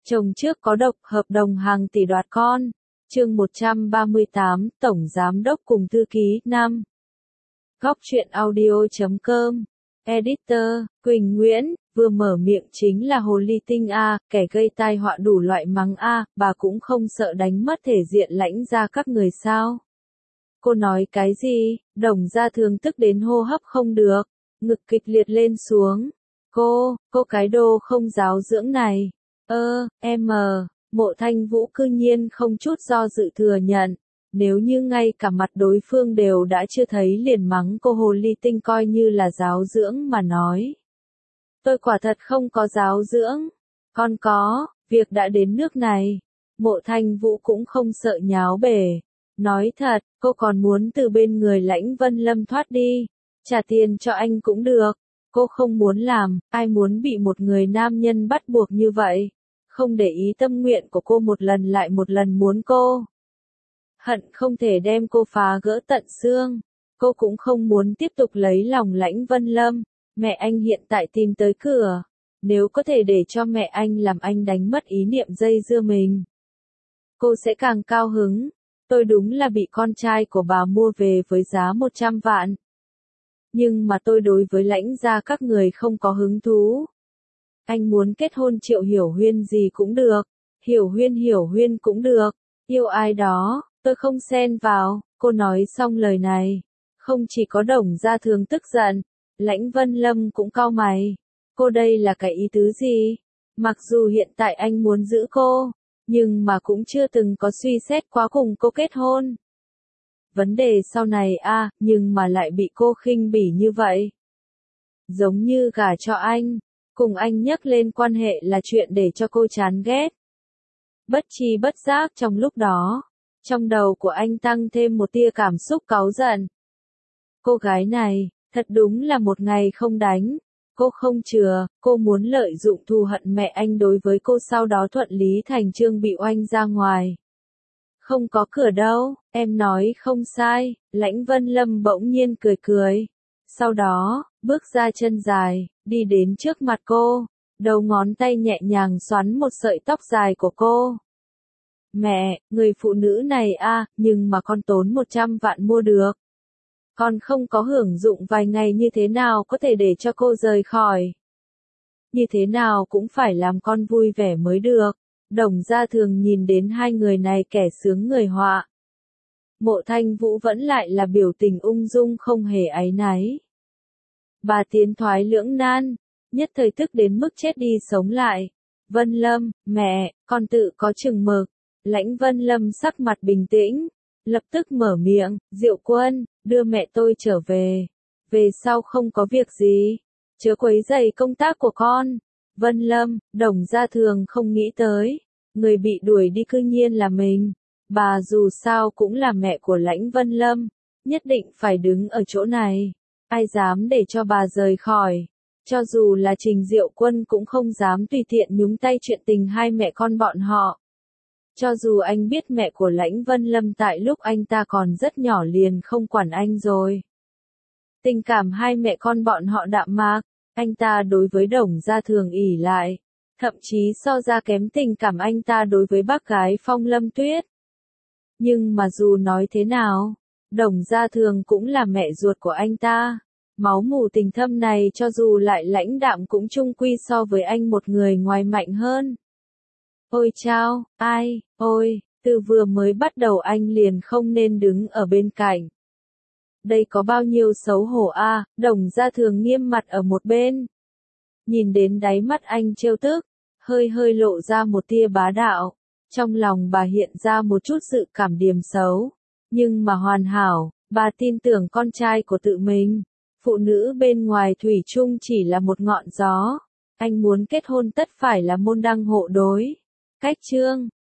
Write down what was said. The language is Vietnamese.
Chồng trước có độc, hợp đồng hàng tỷ đoạt con. Chương 138, Tổng Giám đốc cùng Thư ký, 5. Góc truyện audio.com. Editor, Quỳnh Nguyễn, vừa mở miệng chính là hồ ly tinh A, kẻ gây tai họa đủ loại mắng A, bà cũng không sợ đánh mất thể diện lãnh ra các người sao. Cô nói cái gì? Đồng Gia Thường tức đến hô hấp không được, ngực kịch liệt lên xuống. Cô cái đồ không giáo dưỡng này. Mộ Thanh Vũ cư nhiên không chút do dự thừa nhận. Nếu như ngay cả mặt đối phương đều đã chưa thấy liền mắng cô hồ ly tinh coi như là giáo dưỡng mà nói. Tôi quả thật không có giáo dưỡng. Con có, việc đã đến nước này. Mộ Thanh Vũ cũng không sợ nháo bể. Nói thật, cô còn muốn từ bên người Lãnh Vân Lâm thoát đi. Trả tiền cho anh cũng được. Cô không muốn làm, ai muốn bị một người nam nhân bắt buộc như vậy. Không để ý tâm nguyện của cô một lần lại một lần muốn cô. Hận không thể đem cô phá gỡ tận xương. Cô cũng không muốn tiếp tục lấy lòng Lãnh Vân Lâm. Mẹ anh hiện tại tìm tới cửa. Nếu có thể để cho mẹ anh làm anh đánh mất ý niệm dây dưa mình, cô sẽ càng cao hứng. Tôi đúng là bị con trai của bà mua về với giá 100 vạn. Nhưng mà tôi đối với Lãnh gia các người không có hứng thú. Anh muốn kết hôn Triệu Hiểu Huyên gì cũng được. Hiểu Huyên cũng được. Yêu ai đó, tôi không xen vào. Cô nói xong lời này. Không chỉ có Đồng Gia Thường tức giận. Lãnh Vân Lâm cũng cau mày. Cô đây là cái ý tứ gì? Mặc dù hiện tại anh muốn giữ cô, nhưng mà cũng chưa từng có suy xét quá cùng cô kết hôn. Vấn đề sau này nhưng mà lại bị cô khinh bỉ như vậy. Giống như gả cho anh, cùng anh nhắc lên quan hệ là chuyện để cho cô chán ghét. Bất tri bất giác trong lúc đó, trong đầu của anh tăng thêm một tia cảm xúc cáu giận. Cô gái này, thật đúng là một ngày không đánh. Cô không chừa, cô muốn lợi dụng thù hận mẹ anh đối với cô sau đó thuận lý thành chương bị oanh ra ngoài. Không có cửa đâu, em nói không sai, Lãnh Vân Lâm bỗng nhiên cười cười. Sau đó, bước ra chân dài, đi đến trước mặt cô, đầu ngón tay nhẹ nhàng xoắn một sợi tóc dài của cô. Mẹ, người phụ nữ này nhưng mà con tốn 100 vạn mua được. Con không có hưởng dụng vài ngày như thế nào có thể để cho cô rời khỏi. Như thế nào cũng phải làm con vui vẻ mới được. Đồng Gia Thường nhìn đến hai người này kẻ sướng người họa. Mộ Thanh Vũ vẫn lại là biểu tình ung dung không hề áy náy. Bà tiến thoái lưỡng nan, nhất thời tức đến mức chết đi sống lại. Vân Lâm, mẹ, con tự có chừng mực. Lãnh Vân Lâm sắc mặt bình tĩnh, lập tức mở miệng, Diệu Quân, đưa mẹ tôi trở về. Về sau không có việc gì, chớ quấy rầy công tác của con. Vân Lâm, Đồng Gia Thường không nghĩ tới, người bị đuổi đi cư nhiên là mình. Bà dù sao cũng là mẹ của Lãnh Vân Lâm, nhất định phải đứng ở chỗ này. Ai dám để cho bà rời khỏi. Cho dù là Trình Diệu Quân cũng không dám tùy tiện nhúng tay chuyện tình hai mẹ con bọn họ. Cho dù anh biết mẹ của Lãnh Vân Lâm tại lúc anh ta còn rất nhỏ liền không quản anh rồi. Tình cảm hai mẹ con bọn họ đạm mạc, anh ta đối với Đồng Gia Thường ỷ lại, thậm chí so ra kém tình cảm anh ta đối với bác gái Phong Lâm Tuyết. Nhưng mà dù nói thế nào, Đồng Gia Thường cũng là mẹ ruột của anh ta. Máu mủ tình thâm này cho dù lại lãnh đạm cũng chung quy so với anh một người ngoài mạnh hơn. Ôi chao, từ vừa mới bắt đầu anh liền không nên đứng ở bên cạnh. Đây có bao nhiêu xấu hổ Đồng Gia Thường nghiêm mặt ở một bên. Nhìn đến đáy mắt anh trêu tức, hơi lộ ra một tia bá đạo. Trong lòng bà hiện ra một chút sự cảm điểm xấu. Nhưng mà hoàn hảo, bà tin tưởng con trai của tự mình. Phụ nữ bên ngoài thủy chung chỉ là một ngọn gió. Anh muốn kết hôn tất phải là môn đăng hộ đối. Cách chương